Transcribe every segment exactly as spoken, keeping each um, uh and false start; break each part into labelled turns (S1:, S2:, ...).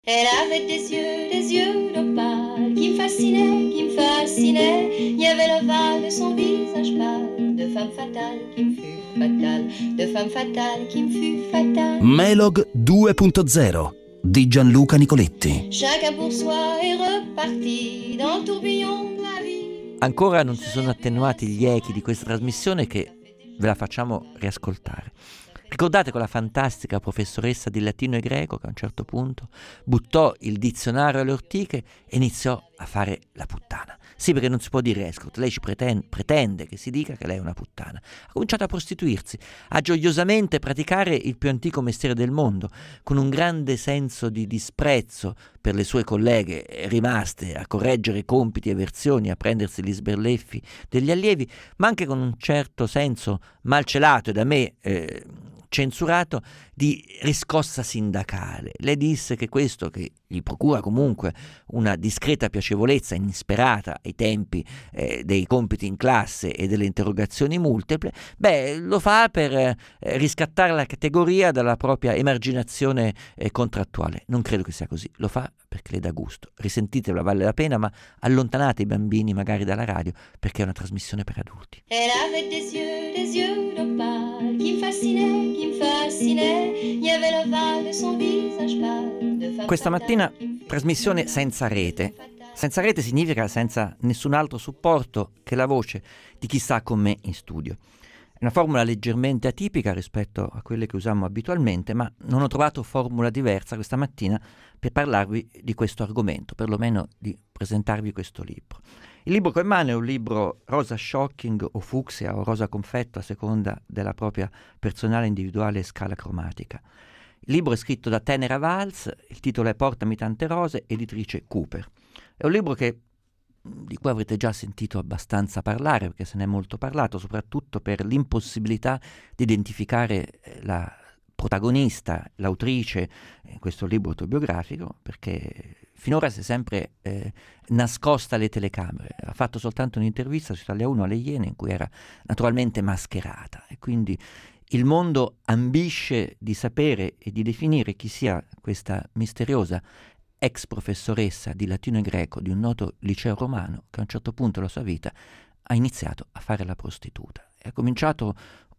S1: Elle avait des yeux, des yeux d'opale qui me fascinaient, qui me fascinaient. Il y avait l'ovale de son visage pâle, de femme fatale qui me fut fatale, de femme fatale qui me fut fatale.
S2: Melog due punto zero di Gianluca Nicoletti.
S1: Chacun pour soi est reparti dans le tourbillon de la vie.
S3: Ancora non si sono attenuati gli echi di questa trasmissione che ve la facciamo riascoltare. Ricordate quella fantastica professoressa di latino e greco che a un certo punto buttò il dizionario alle ortiche e iniziò a fare la puttana? Sì, perché non si può dire escort, lei ci pretende, pretende che si dica che lei è una puttana. Ha cominciato a prostituirsi, a gioiosamente praticare il più antico mestiere del mondo, con un grande senso di disprezzo per le sue colleghe rimaste a correggere compiti e versioni, a prendersi gli sberleffi degli allievi, ma anche con un certo senso malcelato e da me eh, censurato di riscossa sindacale. Le disse che questo, che gli procura comunque una discreta piacevolezza inisperata ai tempi eh, dei compiti in classe e delle interrogazioni multiple, beh, lo fa per eh, riscattare la categoria dalla propria emarginazione eh, contrattuale. Non credo che sia così, lo fa perché le dà gusto. Risentitelo, vale la pena, ma allontanate i bambini magari dalla radio perché è una trasmissione per adulti.
S1: Elle avait des yeux, des yeux d'opale qui me fascinaient, qui me fascinaient. Il y avait l'ovale de son visage pâle, de femme
S3: Questa mattina
S1: fatale qui me fut
S3: trasmissione
S1: fatale,
S3: senza rete.
S1: de femme fatale.
S3: Senza rete significa senza nessun altro supporto che la voce di chi sta con me in studio. È una formula leggermente atipica rispetto a quelle che usiamo abitualmente, ma non ho trovato formula diversa questa mattina per parlarvi di questo argomento, perlomeno di presentarvi questo libro. Il libro che ho in mano è un libro rosa shocking o fucsia o rosa confetto a seconda della propria personale individuale scala cromatica. Il libro è scritto da Tenera Valls, il titolo è Portami tante rose, editrice Cooper. È un libro che di cui avrete già sentito abbastanza parlare, perché se ne è molto parlato, soprattutto per l'impossibilità di identificare la protagonista, l'autrice in questo libro autobiografico, perché finora si è sempre eh, nascosta alle telecamere. Ha fatto soltanto un'intervista su Italia uno alle Iene in cui era naturalmente mascherata, e quindi il mondo ambisce di sapere e di definire chi sia questa misteriosa ex professoressa di latino e greco di un noto liceo romano che a un certo punto della sua vita ha iniziato a fare la prostituta. E ha cominciato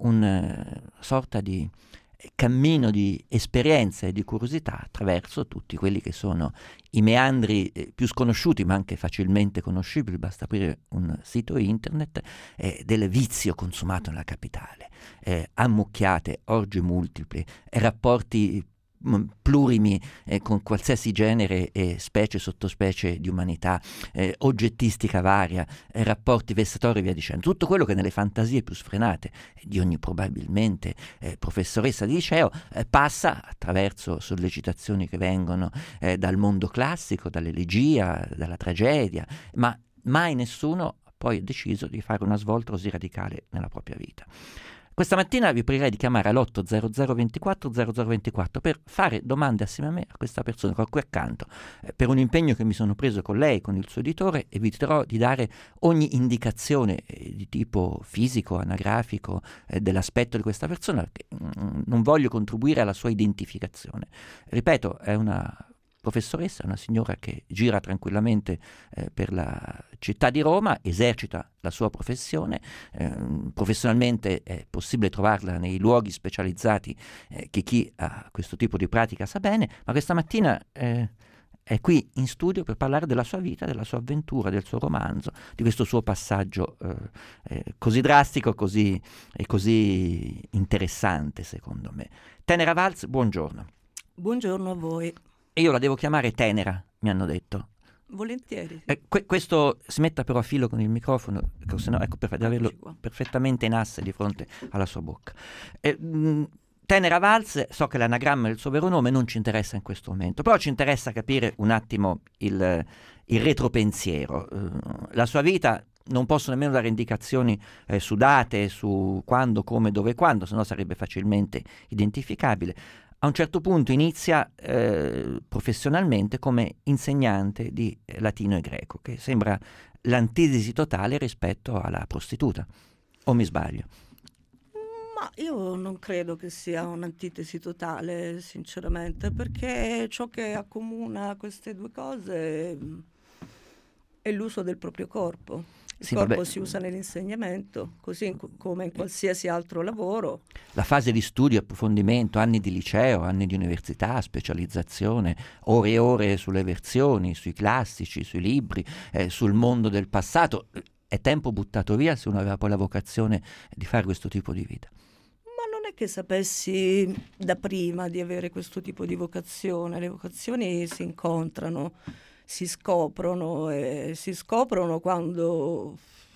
S3: una uh, sorta di cammino di esperienza e di curiosità attraverso tutti quelli che sono i meandri eh, più sconosciuti ma anche facilmente conoscibili, basta aprire un sito internet, eh, del vizio consumato nella capitale, eh, ammucchiate, orge multiple, eh, rapporti plurimi eh, con qualsiasi genere e specie sottospecie di umanità, eh, oggettistica varia, eh, rapporti vessatori e via dicendo, tutto quello che nelle fantasie più sfrenate di ogni probabilmente eh, professoressa di liceo eh, passa attraverso sollecitazioni che vengono eh, dal mondo classico, dall'elegia, dalla tragedia, ma mai nessuno poi ha deciso di fare una svolta così radicale nella propria vita. Questa mattina vi pregherei di chiamare all'otto zero zero ventiquattro zero zero ventiquattro per fare domande assieme a me a questa persona che ho qui accanto, eh, per un impegno che mi sono preso con lei, con il suo editore. Eviterò di dare ogni indicazione eh, di tipo fisico, anagrafico eh, dell'aspetto di questa persona, perché mm, non voglio contribuire alla sua identificazione. Ripeto, è una professoressa, una signora che gira tranquillamente eh, per la città di Roma, esercita la sua professione, eh, professionalmente è possibile trovarla nei luoghi specializzati eh, che chi ha questo tipo di pratica sa bene, ma questa mattina eh, è qui in studio per parlare della sua vita, della sua avventura, del suo romanzo, di questo suo passaggio eh, eh, così drastico così, e così interessante secondo me. Tenera Valls, buongiorno.
S4: Buongiorno a voi.
S3: E io la devo chiamare Tenera, mi hanno detto.
S4: Volentieri. Sì.
S3: Eh, que- questo si metta però a filo con il microfono, se no, ecco, per deve averlo perfettamente in asse di fronte alla sua bocca. Eh, mh, Tenera Valls, so che l'anagramma del suo vero nome non ci interessa in questo momento, però ci interessa capire un attimo il, il retropensiero. Uh, la sua vita non posso nemmeno dare indicazioni eh, su date, su quando, come, dove, quando, se no sarebbe facilmente identificabile. A un certo punto inizia eh, professionalmente come insegnante di latino e greco, che sembra l'antitesi totale rispetto alla prostituta. O mi sbaglio?
S4: Ma io non credo che sia un'antitesi totale, sinceramente, perché ciò che accomuna queste due cose mh, è l'uso del proprio corpo. Il
S3: Sì,
S4: corpo
S3: vabbè.
S4: si usa nell'insegnamento, così in- come in qualsiasi altro lavoro.
S3: La fase di studio, approfondimento, anni di liceo, anni di università, specializzazione, ore e ore sulle versioni, sui classici, sui libri, eh, sul mondo del passato, è tempo buttato via se uno aveva poi la vocazione di fare questo tipo di vita.
S4: Ma non è che sapessi da prima di avere questo tipo di vocazione, le vocazioni si incontrano, si scoprono e si scoprono quando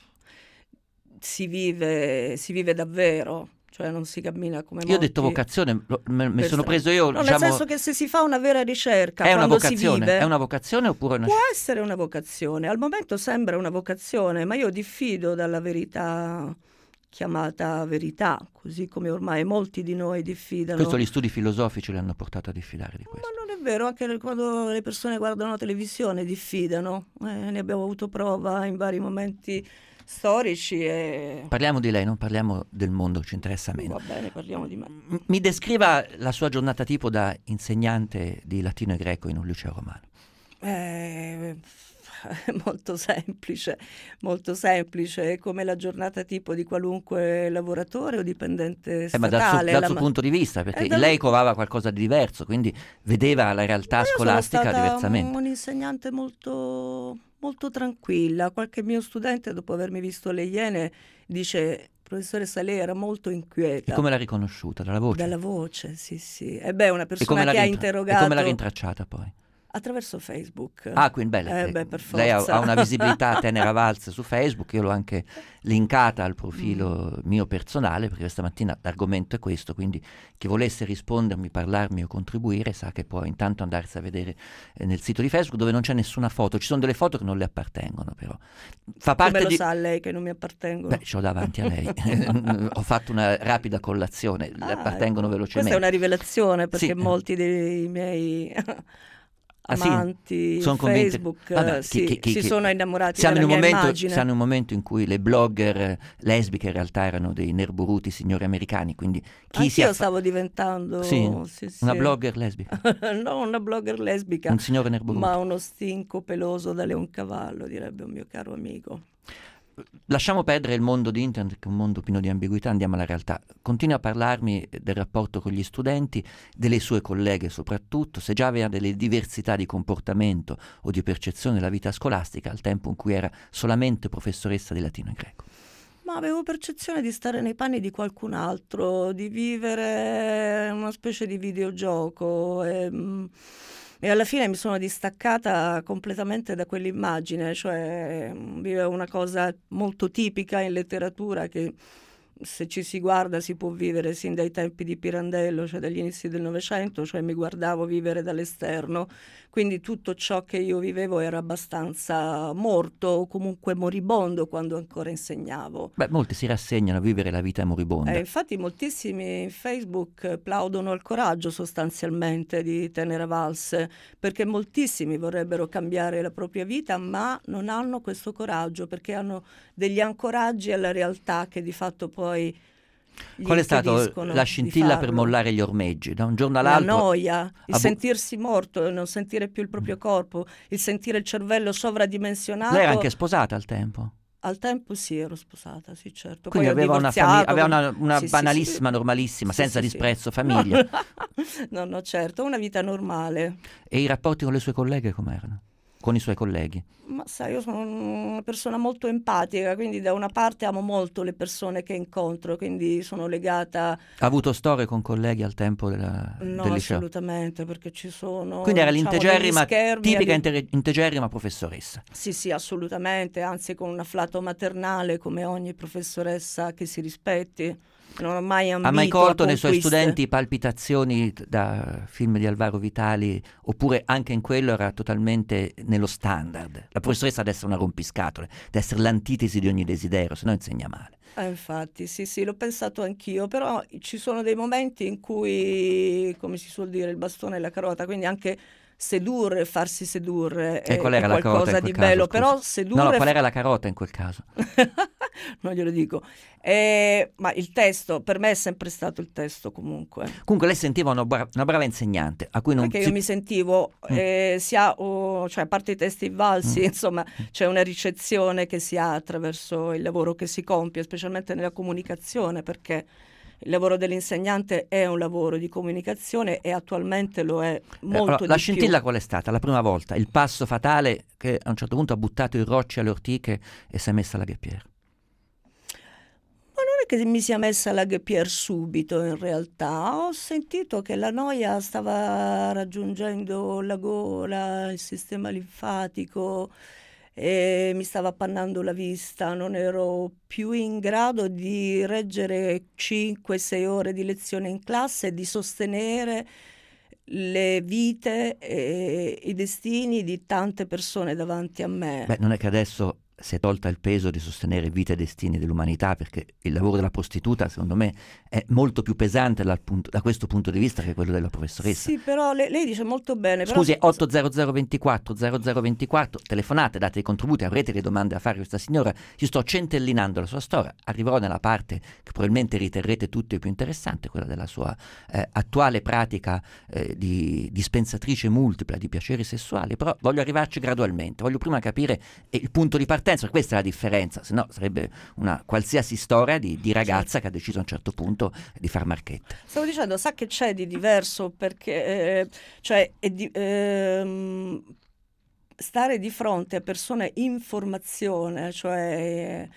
S4: si vive, si vive davvero, cioè non si cammina come
S3: Io ho detto
S4: molti
S3: vocazione, lo- me, me
S4: per
S3: sono
S4: strada.
S3: preso io,
S4: No,
S3: diciamo,
S4: nel senso che se si fa una vera ricerca
S3: è una
S4: quando si
S3: vocazione,
S4: vive,
S3: è una vocazione oppure una
S4: può essere una vocazione. Al momento sembra una vocazione, ma io diffido dalla verità chiamata verità, così come ormai molti di noi diffidano.
S3: Questo gli studi filosofici le hanno portato a diffidare di questo.
S4: Ma non è vero, anche le- quando le persone guardano la televisione diffidano. Eh, ne abbiamo avuto prova in vari momenti storici e
S3: Parliamo di lei, non parliamo del mondo, ci interessa meno.
S4: va bene, parliamo di me.
S3: M- Mi descriva la sua giornata tipo da insegnante di latino e greco in un liceo romano.
S4: Eh, è molto semplice, molto semplice, è come la giornata tipo di qualunque lavoratore o dipendente
S3: Eh, ma dal suo,
S4: statale.
S3: dal
S4: la
S3: suo
S4: ma-
S3: punto di vista, perché
S4: Eh, dal-
S3: lei covava qualcosa di diverso, quindi vedeva la realtà
S4: Ma io sono
S3: scolastica
S4: stata
S3: diversamente.
S4: un insegnante molto, molto tranquilla. Qualche mio studente, dopo avermi visto le Iene, dice: professoressa, lei era molto
S3: E
S4: inquieta.
S3: come l'ha riconosciuta? Dalla voce?
S4: Dalla voce, sì, sì. E beh, una
S3: E come
S4: persona
S3: l'ha
S4: che ha
S3: rintra-
S4: interrogato
S3: E come l'ha rintracciata poi?
S4: attraverso Facebook.
S3: Ah, quindi bella,
S4: Eh
S3: eh,
S4: beh, per
S3: lei ha,
S4: forza.
S3: ha una visibilità tenera valsa su Facebook, io l'ho anche linkata al profilo
S4: Mm.
S3: mio personale, perché stamattina l'argomento è questo, quindi chi volesse rispondermi, parlarmi o contribuire sa che può intanto andarsi a vedere eh, nel sito di Facebook, dove non c'è nessuna foto, ci sono delle foto che non le appartengono però. Fa parte
S4: Come lo
S3: di...
S4: sa lei che non mi appartengono?
S3: Beh, ce l'ho davanti a lei. Ho fatto una rapida collazione, le
S4: Ah,
S3: appartengono
S4: ecco.
S3: velocemente.
S4: Questa è una rivelazione, perché
S3: Sì.
S4: molti dei miei
S3: Ah, sì?
S4: amanti
S3: Sono
S4: in
S3: convinti-
S4: Facebook
S3: Vabbè,
S4: eh,
S3: chi-
S4: sì,
S3: chi- chi-
S4: si
S3: chi-
S4: sono innamorati
S3: siamo
S4: della
S3: in, un
S4: mia
S3: momento,
S4: immagine.
S3: siamo in un momento in cui le blogger eh, lesbiche in realtà erano dei nerburuti signori americani, quindi chi si
S4: Anch'io
S3: affa-
S4: stavo diventando
S3: Sì,
S4: sì, sì.
S3: una blogger lesbica,
S4: non una blogger lesbica,
S3: un signore nerburuto.
S4: ma uno stinco peloso da leoncavallo, direbbe un mio caro amico.
S3: Lasciamo perdere il mondo di internet, che è un mondo pieno di ambiguità, andiamo alla realtà. Continua a parlarmi del rapporto con gli studenti, delle sue colleghe soprattutto, se già aveva delle diversità di comportamento o di percezione della vita scolastica al tempo in cui era solamente professoressa di latino e greco.
S4: Ma avevo percezione di stare nei panni di qualcun altro, di vivere una specie di videogioco e, mm, e alla fine mi sono distaccata completamente da quell'immagine, cioè mm, vivevo una cosa molto tipica in letteratura che se ci si guarda si può vivere sin dai tempi di Pirandello, cioè dagli inizi del Novecento, cioè mi guardavo vivere dall'esterno, quindi tutto ciò che io vivevo era abbastanza morto o comunque moribondo quando ancora insegnavo.
S3: Beh, molti si rassegnano a vivere la vita moribonda.
S4: Eh, infatti moltissimi in Facebook plaudono al coraggio sostanzialmente di Tenera Valse, perché moltissimi vorrebbero cambiare la propria vita, ma non hanno questo coraggio perché hanno degli ancoraggi alla realtà che di fatto poi gli
S3: Qual è stata
S4: impediscono
S3: la
S4: di
S3: scintilla per
S4: farlo.
S3: mollare gli ormeggi? Da un giorno
S4: La
S3: all'altro?
S4: noia, il
S3: a bu-
S4: sentirsi morto, il non sentire più il proprio corpo, il sentire il cervello sovradimensionato.
S3: Lei era anche sposata al tempo?
S4: Al tempo sì, ero sposata, sì certo.
S3: Quindi
S4: Poi ho
S3: aveva una,
S4: divorziato,
S3: famiglia, aveva una, una
S4: sì, sì,
S3: banalissima,
S4: sì.
S3: normalissima,
S4: Sì,
S3: senza
S4: sì, sì.
S3: disprezzo, famiglia.
S4: No, no, certo, una vita normale.
S3: E i rapporti con le sue colleghe com'erano? Con i suoi colleghi?
S4: Ma sai, io sono una persona molto empatica, quindi da una parte amo molto le persone che incontro, quindi sono legata...
S3: Ha avuto storie con colleghi al tempo della,
S4: No,
S3: del liceo?
S4: assolutamente, perché ci sono...
S3: Quindi era
S4: diciamo,
S3: l'integerrima,
S4: degli schermi
S3: tipica
S4: a-
S3: inter- integerrima professoressa.
S4: Sì, sì, assolutamente, anzi con un afflato maternale come ogni professoressa che si rispetti. Non ho mai ambito
S3: Ha mai colto
S4: a
S3: nei suoi
S4: conquiste.
S3: studenti palpitazioni t- da film di Alvaro Vitali, oppure anche in quello era totalmente nello standard? La professoressa deve essere una rompiscatole, deve essere l'antitesi di ogni desiderio, se no insegna male.
S4: Eh, infatti, sì, sì, l'ho pensato anch'io, però ci sono dei momenti in cui, come si suol dire, il bastone e la carota, quindi anche sedurre, farsi sedurre
S3: E
S4: è,
S3: qual era
S4: è
S3: la carota
S4: qualcosa
S3: in quel
S4: di
S3: caso,
S4: bello,
S3: scusi?
S4: però sedurre...
S3: No, no, qual era la carota in quel caso?
S4: non glielo dico. Eh, ma il testo, per me è sempre stato il testo comunque.
S3: Comunque lei sentiva una, bra- una brava insegnante, a cui non
S4: Perché
S3: si...
S4: io mi sentivo,
S3: Mm.
S4: eh, sia, oh, cioè a parte i testi valsi,
S3: Mm.
S4: insomma, c'è una ricezione che si ha attraverso il lavoro che si compie, specialmente nella comunicazione, perché il lavoro dell'insegnante è un lavoro di comunicazione e attualmente lo è
S3: Eh,
S4: molto
S3: allora,
S4: di
S3: la
S4: più.
S3: scintilla qual è stata? La prima volta, il passo fatale che a un certo punto ha buttato i rocci alle ortiche e si è messa alla ghepiera.
S4: Ma non è che mi sia messa la ghepier subito, in realtà. Ho sentito che la noia stava raggiungendo la gola, il sistema linfatico, e mi stava appannando la vista. Non ero più in grado di reggere cinque sei ore di lezione in classe e di sostenere le vite e i destini di tante persone davanti a me.
S3: Beh, non è che adesso si è tolta il peso di sostenere vite e destini dell'umanità, perché il lavoro della prostituta, secondo me, è molto più pesante dal punto- da questo punto di vista che quello della professoressa.
S4: Sì, però lei, lei dice molto bene. però-
S3: Scusi, otto zero zero ventiquattro zero zero ventiquattro, telefonate, date i contributi, avrete le domande a fare a questa signora. Io sto centellinando la sua storia, arriverò nella parte che probabilmente riterrete tutte più interessante, quella della sua eh, attuale pratica eh, di dispensatrice multipla di piaceri sessuali, però voglio arrivarci gradualmente, voglio prima capire eh, il punto di partenza, questa è la differenza, se no sarebbe una qualsiasi storia di, di ragazza che ha deciso a un certo punto di far marchetta.
S4: Stavo dicendo, sa che c'è di diverso perché eh, cioè, è di- ehm, stare di fronte a persone in formazione, cioè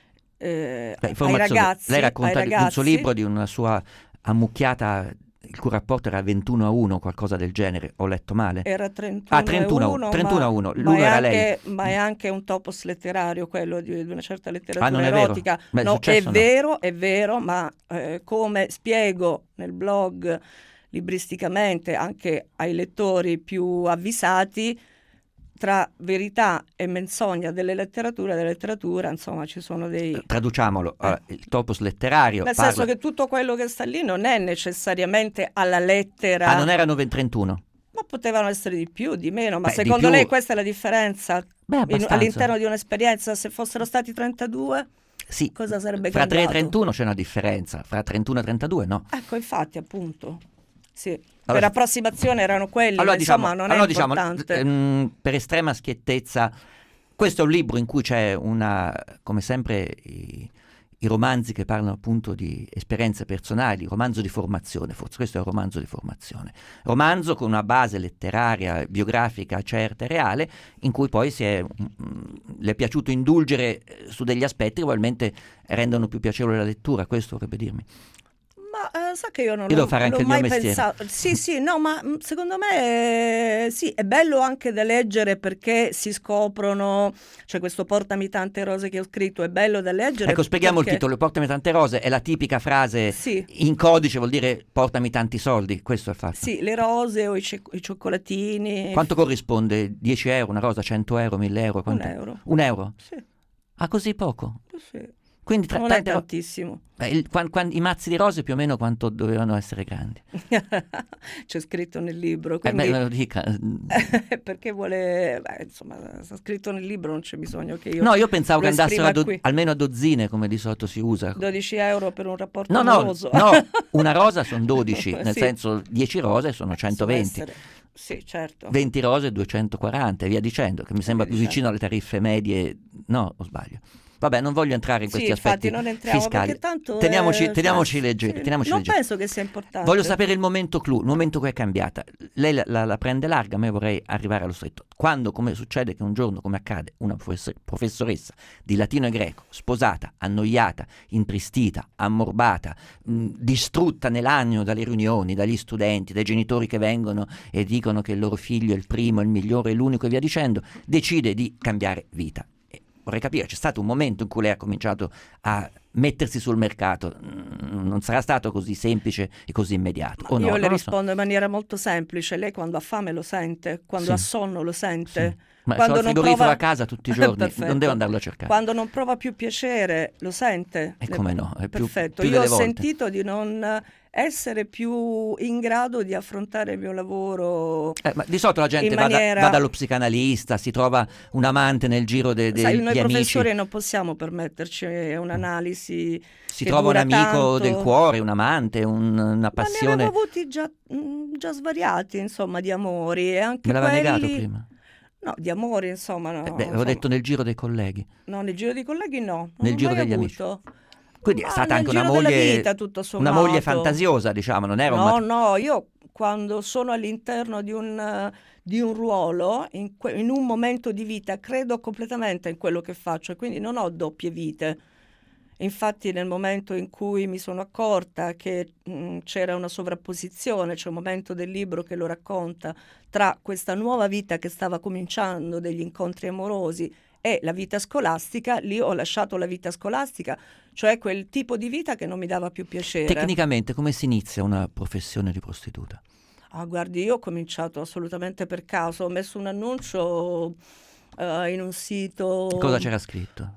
S4: eh,
S3: Beh,
S4: ai
S3: informazioni.
S4: ragazzi,
S3: Lei
S4: ai
S3: racconta di un suo
S4: ragazzi,
S3: libro, di una sua ammucchiata, il cui rapporto era ventuno a uno, qualcosa del genere, ho letto male?
S4: era trentuno
S3: Ah, trentuno a
S4: a
S3: uno,
S4: uno,
S3: trentuno a
S4: ma,
S3: uno,
S4: ma
S3: l'uno
S4: è
S3: era
S4: anche,
S3: lei.
S4: ma è anche un topos letterario, quello di, di una certa
S3: Ah,
S4: letteratura
S3: non è vero?
S4: erotica.
S3: Beh, è
S4: No, è
S3: successo o no?
S4: vero, è vero, ma eh, come spiego nel blog libristicamente anche ai lettori più avvisati, tra verità e menzogna delle letterature, della letteratura, insomma, ci sono dei...
S3: Traduciamolo,
S4: Eh.
S3: allora, il topos letterario
S4: Nel
S3: parla...
S4: senso che tutto quello che sta lì non è necessariamente alla lettera,
S3: Ah, non erano trentuno?
S4: ma potevano essere di più, di meno. Ma
S3: Beh, di
S4: secondo
S3: più-
S4: lei questa è la differenza
S3: Beh,
S4: in-
S3: abbastanza.
S4: all'interno di un'esperienza? Se fossero stati trentadue,
S3: Sì,
S4: cosa sarebbe
S3: fra tre e
S4: cambiato?
S3: trentuno c'è una differenza, fra trentuno e trentadue no.
S4: Ecco, infatti, appunto. Sì.
S3: Allora-
S4: Per approssimazione erano quelli,
S3: Allora
S4: ma
S3: diciamo,
S4: insomma non è
S3: allora, diciamo,
S4: importante.
S3: ehm, per estrema schiettezza, questo è un libro in cui c'è una, come sempre i, i romanzi che parlano appunto di esperienze personali, romanzo di formazione, forse questo è un romanzo di formazione, romanzo con una base letteraria, biografica certa e reale, in cui poi si è, mm, le è piaciuto indulgere eh, su degli aspetti che probabilmente rendono più piacevole la lettura, questo vorrebbe dirmi.
S4: Ma eh, sa che io non
S3: Io devo
S4: l'ho,
S3: fare anche
S4: l'ho
S3: il mio
S4: mai
S3: mestiere.
S4: pensato. Sì, sì, no, ma mh, secondo me eh, sì, è bello anche da leggere perché si scoprono, cioè questo Portami tante rose che ho scritto è bello da leggere.
S3: Ecco, spieghiamo
S4: perché-
S3: il titolo, Portami tante rose, è la tipica frase
S4: Sì.
S3: in codice, vuol dire portami tanti soldi, questo è il fatto.
S4: Sì, le rose o i, ce- i cioccolatini.
S3: Quanto corrisponde? dieci euro, una rosa, cento euro, mille euro?
S4: Un
S3: Quanto?
S4: euro.
S3: Un euro?
S4: Sì,
S3: Ah, così poco?
S4: sì.
S3: Quindi tra,
S4: Non è
S3: tante ro-
S4: tantissimo.
S3: Beh, il- quan- quan- i mazzi di rose più o meno quanto dovevano essere grandi?
S4: C'è scritto nel libro,
S3: Eh,
S4: quindi
S3: beh, me lo dica.
S4: perché vuole, beh, insomma, sta scritto nel libro, non c'è bisogno che io
S3: No, io pensavo
S4: lo
S3: che andassero a do-
S4: esprima qui.
S3: almeno a dozzine, come di solito si usa.
S4: dodici euro per un rapporto
S3: No, no,
S4: amoroso.
S3: no, una rosa sono dodici, nel
S4: Sì.
S3: senso dieci rose sono centoventi.
S4: Possono essere- Sì, certo.
S3: venti rose duecentoquaranta e via dicendo, che mi sembra
S4: via
S3: più
S4: dicendo.
S3: vicino alle tariffe medie. No, o sbaglio? Vabbè, non voglio entrare in
S4: Sì,
S3: questi
S4: infatti
S3: aspetti
S4: non entriamo
S3: fiscali.
S4: perché tanto
S3: teniamoci
S4: è-
S3: teniamoci
S4: cioè,
S3: leggeri,
S4: sì,
S3: teniamoci
S4: non
S3: leggeri.
S4: penso che sia importante.
S3: Voglio sapere il momento clou, il momento in cui è cambiata. Lei la, la- la prende larga, ma io vorrei arrivare allo stretto. Quando, come succede che un giorno, come accade, una professor- professoressa di latino e greco, sposata, annoiata, intristita, ammorbata, mh, distrutta nell'animo dalle riunioni, dagli studenti, dai genitori che vengono e dicono che il loro figlio è il primo, il migliore, l'unico e via dicendo, decide di cambiare vita. E vorrei capire, c'è stato un momento in cui lei ha cominciato a mettersi sul mercato non sarà stato così semplice e così immediato. O no?
S4: Io le
S3: Non lo
S4: rispondo
S3: so.
S4: in maniera molto semplice. Lei quando ha fame lo sente, quando
S3: Sì.
S4: ha sonno lo sente.
S3: Sì. Ma
S4: Quando
S3: c'ho il
S4: non
S3: frigorifero
S4: prova-
S3: a casa tutti i giorni,
S4: Perfetto.
S3: non devo andarlo a cercare.
S4: Quando non prova più piacere lo sente.
S3: E come no, è più-
S4: Perfetto.
S3: più
S4: Io ho
S3: delle volte.
S4: sentito di non essere più in grado di affrontare il mio lavoro.
S3: Eh, ma di solito la gente
S4: in
S3: va, da-
S4: maniera-
S3: va dallo psicanalista, si trova un amante nel giro de- degli
S4: Sai, noi
S3: amici,
S4: professori non possiamo permetterci un'analisi.
S3: si
S4: che
S3: trova un
S4: dura
S3: amico
S4: tanto.
S3: del cuore, un amante, un- una
S4: Ma ne
S3: passione.
S4: avevo avuti già, mm, già svariati, insomma, di amori. E anche
S3: Me l'aveva
S4: quelli...
S3: negato prima.
S4: No, di amori, insomma, no.
S3: Eh, beh, avevo
S4: insomma.
S3: detto nel giro dei colleghi.
S4: No, nel giro dei colleghi no. Non
S3: Nel
S4: l'ho
S3: giro
S4: mai
S3: degli
S4: avuto.
S3: Quindi è
S4: Ma
S3: stata
S4: nel
S3: anche una
S4: giro della
S3: moglie,
S4: vita, tutto
S3: una moglie
S4: sommato.
S3: fantasiosa, diciamo, non era un
S4: No,
S3: mat-
S4: no, io quando sono all'interno di un, eh, di un ruolo, in, que- in un momento di vita, credo completamente in quello che faccio e quindi non ho doppie vite. Infatti nel momento in cui mi sono accorta che mh, c'era una sovrapposizione, c'è un momento del libro che lo racconta, tra questa nuova vita che stava cominciando, degli incontri amorosi, e la vita scolastica, lì ho lasciato la vita scolastica, cioè quel tipo di vita che non mi dava più piacere.
S3: Tecnicamente come si inizia una professione di prostituta?
S4: Ah, guardi, io ho cominciato assolutamente per caso, ho messo un annuncio eh, in un sito...
S3: Cosa c'era scritto?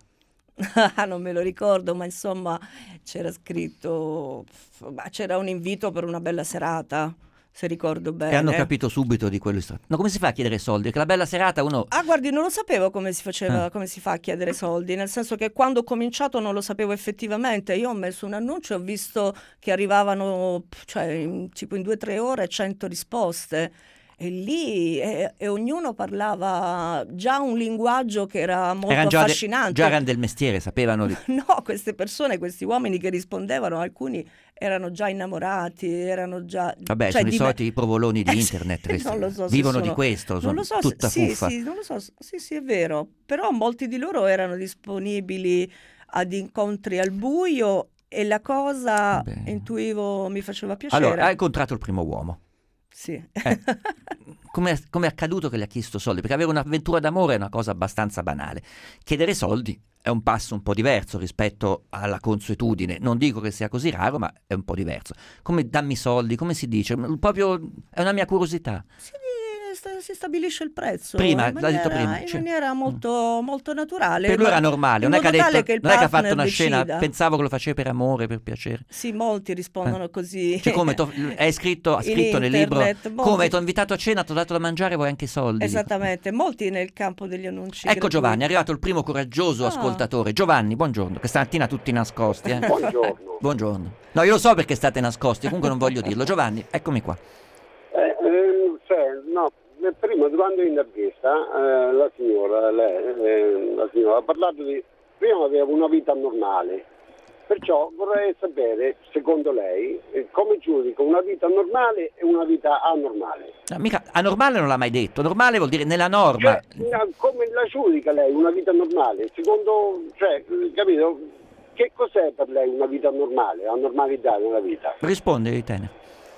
S4: Ah, non me lo ricordo, ma insomma c'era scritto, ma c'era un invito per una bella serata, se ricordo bene.
S3: E hanno capito subito di quello. No, come si fa a chiedere soldi? Che la bella serata uno...
S4: Ah, guardi, non lo sapevo come si faceva,
S3: Eh.
S4: come si fa a chiedere soldi, nel senso che quando ho cominciato non lo sapevo effettivamente. Io ho messo un annuncio e ho visto che arrivavano, cioè, in- tipo in due o tre ore, cento risposte. E lì e, e ognuno parlava già un linguaggio che era molto
S3: Erano già, de-
S4: affascinante.
S3: già erano del mestiere, sapevano di...
S4: No, queste persone, questi uomini che rispondevano, alcuni erano già innamorati, erano già...
S3: Vabbè,
S4: cioè,
S3: sono i
S4: di me-
S3: soliti provoloni di
S4: Eh, sì,
S3: internet, questi
S4: non lo so se
S3: vivono
S4: sono-
S3: di questo,
S4: non
S3: sono
S4: lo so se-
S3: tutta
S4: sì,
S3: fuffa.
S4: Sì, non lo so, sì, sì, è vero, però molti di loro erano disponibili ad incontri al buio e la cosa,
S3: Vabbè.
S4: intuivo, mi faceva piacere.
S3: Allora, hai incontrato il primo uomo.
S4: Sì.
S3: Eh, come, come è accaduto che le ha chiesto soldi? Perché avere un'avventura d'amore è una cosa abbastanza banale. Chiedere soldi è un passo un po' diverso rispetto alla consuetudine. Non dico che sia così raro, ma è un po' diverso. Come dammi soldi, come si dice? Proprio è una mia curiosità.
S4: Si, sta- si stabilisce il prezzo
S3: Prima,
S4: in
S3: l'ha detto
S4: maniera,
S3: prima,
S4: in
S3: cioè-
S4: maniera molto, molto naturale.
S3: Per lui
S4: ma
S3: era normale,
S4: in
S3: non è che ha
S4: modo tale
S3: detto,
S4: che il
S3: non è che ha fatto
S4: partner
S3: una scena,
S4: decida.
S3: pensavo che lo faceva per amore, per piacere.
S4: Sì, molti rispondono così.
S3: Cioè, come t'ho- hai scritto, ha
S4: In
S3: scritto nel libro,
S4: internet, molti-
S3: come ti ho invitato a cena, ti ho dato da mangiare, vuoi anche i soldi.
S4: Esattamente, molti nel campo degli annunci.
S3: Ecco
S4: gratuiti.
S3: Giovanni, è arrivato il primo coraggioso
S4: Ah.
S3: ascoltatore. Giovanni, buongiorno, che stamattina tutti nascosti. Eh?
S5: Buongiorno.
S3: Buongiorno. No, io lo so perché state nascosti, comunque non voglio dirlo. Giovanni, eccomi qua.
S5: Eh, eh, cioè, no, eh, prima durante l'intervista eh, la signora, lei, eh, la signora ha parlato di prima aveva una vita normale, perciò vorrei sapere, secondo lei, eh, come giudica una vita normale e una vita anormale.
S3: No, mica, anormale non l'ha mai detto, normale vuol dire nella norma.
S5: Cioè, no, come la giudica lei una vita normale? Secondo, cioè, eh, capito? Che cos'è per lei una vita normale, la normalità nella vita?
S3: Risponde, Ritene.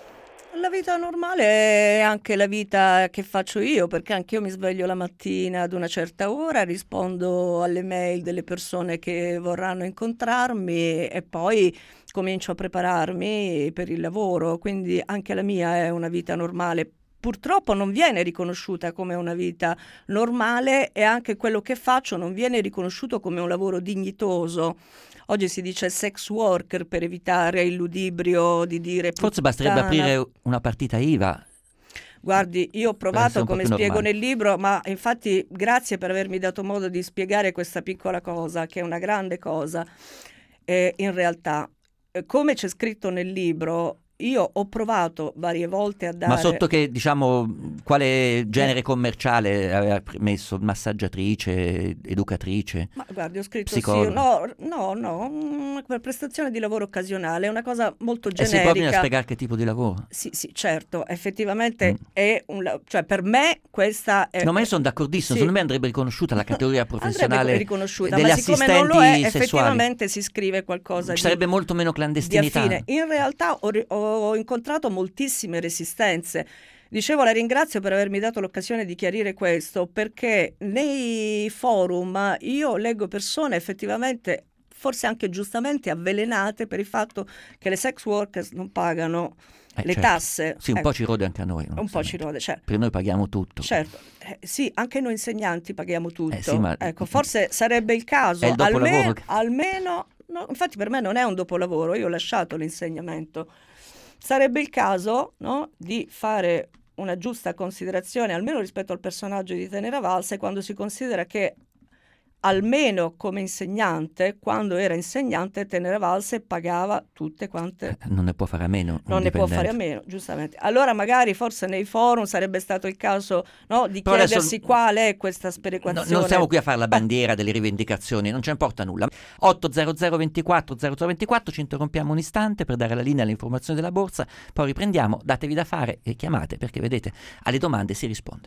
S4: La vita normale è anche la vita che faccio io, perché anche io mi sveglio la mattina ad una certa ora, rispondo alle mail delle persone che vorranno incontrarmi e poi comincio a prepararmi per il lavoro, quindi anche la mia è una vita normale. Purtroppo non viene riconosciuta come una vita normale e anche quello che faccio non viene riconosciuto come un lavoro dignitoso. Oggi si dice sex worker per evitare il ludibrio di dire
S3: Forse basterebbe
S4: puttana.
S3: aprire una partita I V A.
S4: Guardi, io ho
S3: essere
S4: provato,
S3: un po'
S4: come
S3: più
S4: spiego
S3: normale.
S4: nel libro, ma infatti grazie per avermi dato modo di spiegare questa piccola cosa, che è una grande cosa. Eh, in realtà, eh, come c'è scritto nel libro, io ho provato varie volte a dare...
S3: Ma sotto che, diciamo, quale genere commerciale aveva messo? Massaggiatrice, educatrice?
S4: Ma guardi, ho scritto
S3: Psicologo.
S4: sì, no, no, no, mm, per prestazione di lavoro occasionale, è una cosa molto
S3: E si può venire a
S4: generica.
S3: spiegare che tipo di lavoro?
S4: Sì, sì, certo, effettivamente
S3: Mm.
S4: è un... la- cioè per me questa è...
S3: No, ma io sono d'accordissimo,
S4: sì.
S3: secondo me andrebbe riconosciuta la categoria professionale
S4: Andrebbe riconosciuta,
S3: degli
S4: ma siccome
S3: assistenti
S4: non lo è,
S3: sessuali.
S4: effettivamente si scrive qualcosa
S3: Ci
S4: di,
S3: sarebbe molto meno
S4: di
S3: clandestinità.
S4: affine. In realtà ho, ri- ho incontrato moltissime resistenze. Dicevo, la ringrazio per avermi dato l'occasione di chiarire questo, perché nei forum io leggo persone effettivamente forse anche giustamente avvelenate per il fatto che le sex workers non pagano
S3: Eh,
S4: le
S3: certo.
S4: tasse.
S3: Sì, un
S4: Ecco,
S3: po' ci rode anche a noi.
S4: un po' ci rode, certo.
S3: Per noi paghiamo tutto.
S4: Certo, eh, sì, anche noi insegnanti paghiamo tutto.
S3: Eh sì, ma-
S4: Ecco, forse sarebbe il caso,
S3: È il dopolavoro
S4: almeno,
S3: che-
S4: almeno no, infatti per me non è un dopolavoro, io ho lasciato l'insegnamento. Sarebbe il caso, no, di fare una giusta considerazione, almeno rispetto al personaggio di Tenera Valse, quando si considera che almeno come insegnante, quando era insegnante, Tenera Valse pagava tutte quante.
S3: Eh, Non ne può fare a meno. un
S4: Non ne può
S3: dipendente.
S4: fare a meno, giustamente. Allora magari forse nei forum sarebbe stato il caso, no, di
S3: Però adesso-
S4: chiedersi qual è questa
S3: No,
S4: sperequazione.
S3: non siamo qui a fare la bandiera delle rivendicazioni, non ce ne importa nulla. ottocento ventiquattro zero zero ventiquattro, ci interrompiamo un istante per dare la linea alle informazioni della borsa, poi riprendiamo, datevi da fare e chiamate, perché vedete, alle domande si risponde.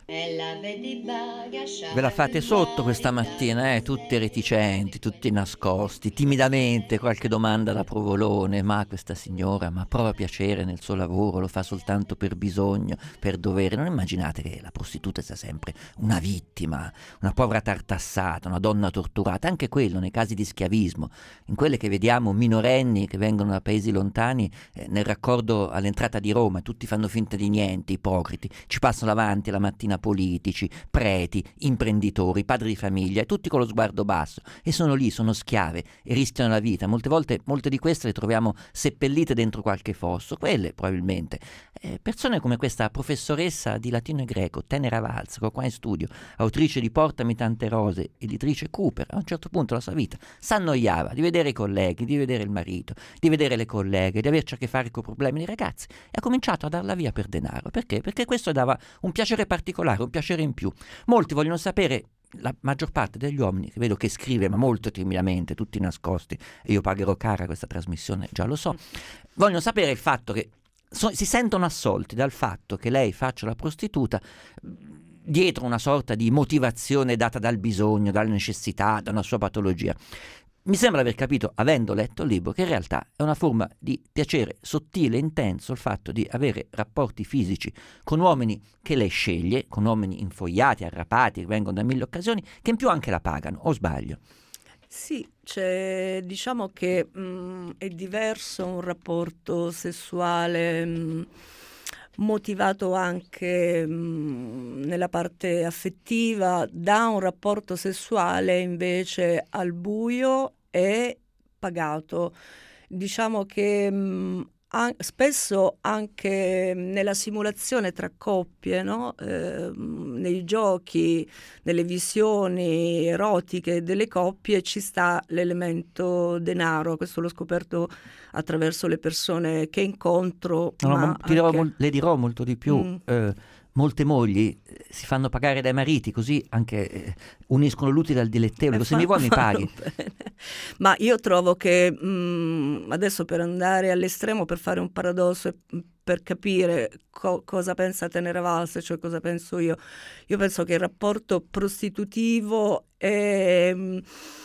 S3: Ve la fate sotto questa mattina, eh? Tutti reticenti, tutti nascosti, timidamente qualche domanda da provolone, ma questa signora, ma prova piacere nel suo lavoro, lo fa soltanto per bisogno, per dovere. Non immaginate che la prostituta sia sempre una vittima, una povera tartassata, una donna torturata, anche quello nei casi di schiavismo, in quelle che vediamo minorenni che vengono da paesi lontani, eh, nel raccordo all'entrata di Roma, tutti fanno finta di niente, ipocriti, ci passano davanti la mattina politici, preti, imprenditori, padri di famiglia, e tutti con lo sguardo basso, e sono lì, sono schiave e rischiano la vita. Molte volte, molte di queste le troviamo seppellite dentro qualche fosso, quelle probabilmente. Eh, persone come questa professoressa di latino e greco, Tenera Valse, che ho qua in studio, autrice di Portami tante rose, editrice Cooper, a un certo punto della sua vita s'annoiava di vedere i colleghi, di vedere il marito, di vedere le colleghe, di averci a che fare con problemi di ragazzi, e ha cominciato a darla via per denaro. Perché? Perché questo dava un piacere particolare, un piacere in più. Molti vogliono sapere, la maggior parte degli uomini, che vedo che scrive ma molto timidamente, tutti nascosti, e io pagherò cara questa trasmissione, già lo so, vogliono sapere il fatto che so, si sentono assolti dal fatto che lei faccia la prostituta dietro una sorta di motivazione data dal bisogno, dalla necessità, da una sua patologia. Mi sembra aver capito, avendo letto il libro, che in realtà è una forma di piacere sottile e intenso il fatto di avere rapporti fisici con uomini che lei sceglie, con uomini infoiati, arrapati, che vengono da mille occasioni, che in più anche la pagano, o sbaglio?
S4: Sì, cioè, diciamo che mh, è diverso un rapporto sessuale mh, motivato anche mh, nella parte affettiva da un rapporto sessuale invece al buio e pagato. Diciamo che mh, an- spesso anche nella simulazione tra coppie, no? Eh, nei giochi, nelle visioni erotiche delle coppie ci sta l'elemento denaro. Questo l'ho scoperto attraverso le persone che incontro.
S3: No, no,
S4: ma
S3: ma ti dirò
S4: anche-
S3: mol- le dirò molto di più.
S4: Mm.
S3: Eh, molte mogli eh, si fanno pagare dai mariti, così anche eh, uniscono l'utile al dilettevole.
S4: Eh,
S3: Se mi vuoi mi
S4: fanno
S3: paghi.
S4: bene. Ma io trovo che mh, adesso, per andare all'estremo, per fare un paradosso e mh, per capire co- cosa pensa Tenera Valse, cioè cosa penso io, io penso che il rapporto prostitutivo è, mh,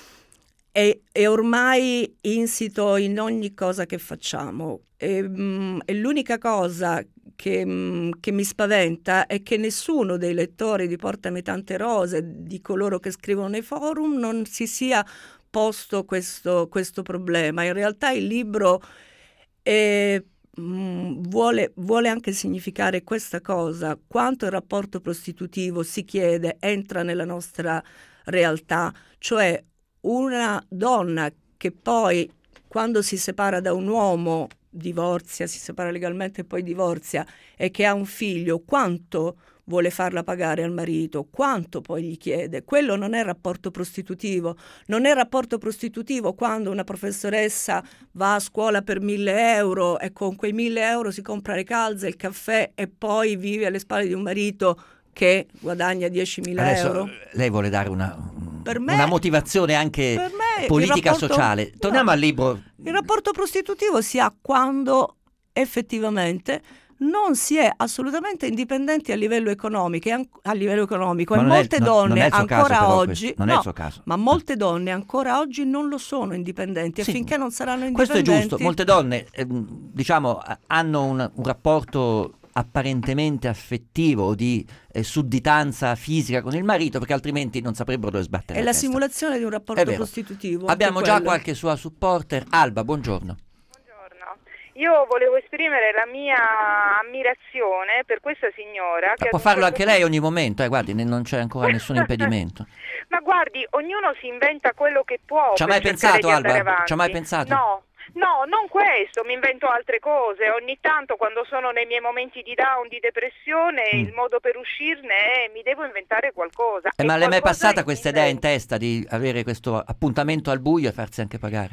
S4: è, è ormai insito in ogni cosa che facciamo. E, mh, e l'unica cosa che, mh, che mi spaventa è che nessuno dei lettori di Portami tante rose, di coloro che scrivono nei forum, non si sia posto questo, questo problema. In realtà il libro è, mh, vuole, vuole anche significare questa cosa: quanto il rapporto prostitutivo, si chiede, entra nella nostra realtà, cioè una donna che poi, quando si separa da un uomo, divorzia, si separa legalmente e poi divorzia, e che ha un figlio, quanto vuole farla pagare al marito, quanto poi gli chiede. Quello non è rapporto prostitutivo. Non è rapporto prostitutivo quando una professoressa va a scuola per mille euro e con quei mille euro si compra le calze, il caffè, e poi vive alle spalle di un marito che guadagna diecimila
S3: Adesso
S4: euro.
S3: lei vuole dare una,
S4: Per me-
S3: una motivazione anche
S4: per me il
S3: politica
S4: rapporto-
S3: sociale. Torniamo
S4: no.
S3: al libro.
S4: Il rapporto prostitutivo si ha quando effettivamente non si è assolutamente indipendenti a livello economico, e an- a livello economico.
S3: Ma
S4: e
S3: non è-
S4: molte
S3: non- non
S4: donne
S3: è il suo caso,
S4: ancora
S3: però,
S4: oggi
S3: questo. Non è il
S4: no,
S3: suo caso.
S4: ma molte donne ancora oggi non lo sono indipendenti,
S3: Sì,
S4: e finché non saranno
S3: Questo è
S4: indipendenti.
S3: giusto. Molte donne, ehm, diciamo, a- hanno un, un rapporto apparentemente affettivo o di eh, sudditanza fisica con il marito, perché altrimenti non saprebbero dove sbattere
S4: È
S3: la
S4: la
S3: testa.
S4: simulazione di un
S3: È
S4: rapporto
S3: vero.
S4: prostitutivo.
S3: Abbiamo
S4: anche
S3: già
S4: quello.
S3: qualche sua supporter. Alba, buongiorno.
S6: Buongiorno. Io volevo esprimere la mia ammirazione per questa signora. Che
S3: Ma può
S6: ad un
S3: farlo
S6: certo
S3: anche lei ogni momento, eh, guardi, ne- non c'è ancora nessun impedimento.
S6: Ma guardi, ognuno si inventa quello che può.
S3: Ci ha
S6: per
S3: mai
S6: cercare
S3: pensato,
S6: di andare
S3: Alba?
S6: avanti.
S3: Ci ha mai pensato?
S6: No. No, non questo, mi invento altre cose. Ogni tanto quando sono nei miei momenti di down, di depressione,
S3: Mm.
S6: il modo per uscirne è mi devo inventare qualcosa.
S3: Eh,
S6: E
S3: ma le è mai
S6: qualcosa
S3: passata
S6: mi
S3: questa idea in
S6: invento.
S3: testa di avere questo appuntamento al buio e farsi anche pagare?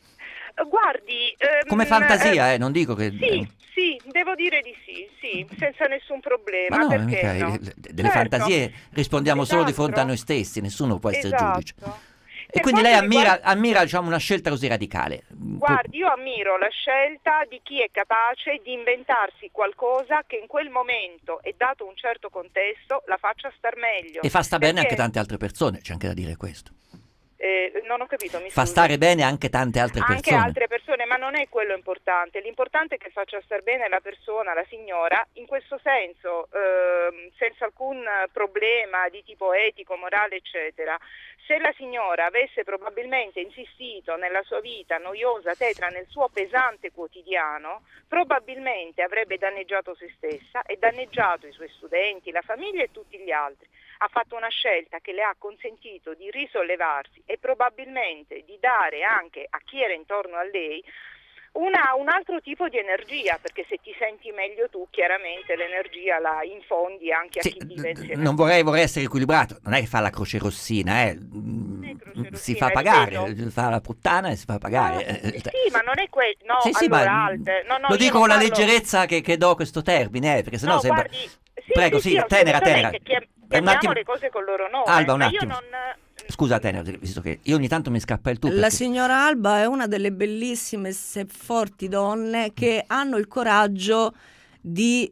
S6: Guardi, ehm,
S3: Come fantasia, eh, non dico che...
S6: Sì, sì, devo dire di sì, sì, senza nessun problema.
S3: Ma no,
S6: perché
S3: mica,
S6: no?
S3: eh, delle
S6: Certo.
S3: fantasie rispondiamo solo di fronte a
S6: Esatto.
S3: noi stessi, nessuno può essere
S6: Esatto.
S3: giudice. E
S6: Per
S3: quindi lei
S6: quanto
S3: ammira,
S6: riguarda-
S3: ammira diciamo, una scelta così radicale.
S6: Guardi, io ammiro la scelta di chi è capace di inventarsi qualcosa che in quel momento e dato un certo contesto la faccia star meglio.
S3: E fa sta bene
S6: Perché-
S3: anche tante altre persone, c'è anche da dire questo.
S6: Eh, non ho capito, mi
S3: Fa
S6: scusi.
S3: stare bene anche tante altre
S6: Anche
S3: persone.
S6: altre persone, ma non è quello importante. L'importante è che faccia star bene la persona, la signora, in questo senso, ehm, senza alcun problema di tipo etico, morale, eccetera. Se la signora avesse probabilmente insistito nella sua vita noiosa, tetra, nel suo pesante quotidiano, probabilmente avrebbe danneggiato se stessa e danneggiato i suoi studenti, la famiglia e tutti gli altri. Ha fatto una scelta che le ha consentito di risollevarsi e probabilmente di dare anche a chi era intorno a lei una, un altro tipo di energia, perché se ti senti meglio tu, chiaramente l'energia la infondi anche a
S3: Sì,
S6: chi vive insieme.
S3: non vorrei, vorrei essere equilibrato, non è che fa la croce rossina, eh.
S6: è croce rossina,
S3: si fa pagare,
S6: ripeto.
S3: fa la puttana e si fa pagare.
S6: No,
S3: Eh,
S6: sì, ma non è quello. No,
S3: Sì, sì,
S6: allora,
S3: ma
S6: Alte, no, no,
S3: lo
S6: io
S3: dico
S6: non
S3: con la
S6: parlo-
S3: leggerezza che, che do questo termine, eh, perché sennò
S6: No,
S3: sembra...
S6: guardi, sì,
S3: Prego,
S6: sì,
S3: sì,
S6: sì,
S3: tenera, tenera.
S6: assolutamente, chiam-
S3: È un
S6: chiamiamo
S3: attimo-
S6: le cose col loro nome.
S3: Alba, un
S6: ma
S3: attimo.
S6: Io non...
S3: Scusa, tenera, visto che io ogni tanto mi scappa il tu.
S4: La
S3: perché-
S4: signora Alba è una delle bellissime se forti donne che hanno il coraggio di,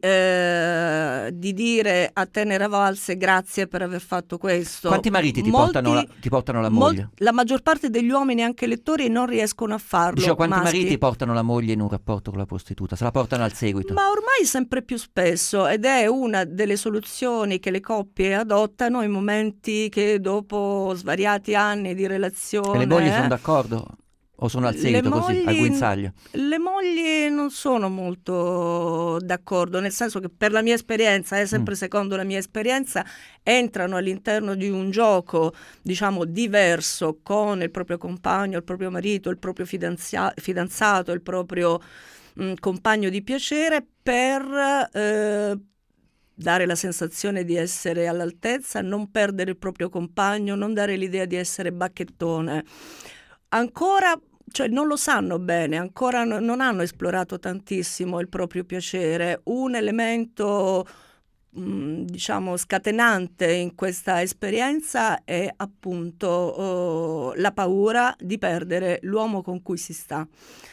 S4: eh, di dire a Tenera Valse grazie per aver fatto questo.
S3: Quanti mariti ti,
S4: Molti-
S3: portano la, ti portano la
S4: mol-
S3: moglie?
S4: la maggior parte degli uomini, anche lettori, non riescono a farlo.
S3: Dicevo, quanti
S4: maschi.
S3: mariti portano la moglie in un rapporto con la prostituta? Se la portano al seguito?
S4: Ma ormai sempre più spesso, ed è una delle soluzioni che le coppie adottano in momenti che dopo svariati anni di relazione...
S3: E le mogli
S4: eh,
S3: sono d'accordo? O sono al
S4: Le
S3: seguito così, al
S4: mogli-
S3: guinzaglio?
S4: Le mogli non sono molto d'accordo, nel senso che per la mia esperienza, è sempre
S3: Mm.
S4: secondo la mia esperienza, entrano all'interno di un gioco, diciamo, diverso con il proprio compagno, il proprio marito, il proprio fidanzia- fidanzato, il proprio mm, compagno di piacere per eh, dare la sensazione di essere all'altezza, non perdere il proprio compagno, non dare l'idea di essere bacchettone. Ancora, cioè non lo sanno bene, ancora no- non hanno esplorato tantissimo il proprio piacere. Un elemento, mh, diciamo, scatenante in questa esperienza è appunto oh, la paura di perdere l'uomo con cui si sta.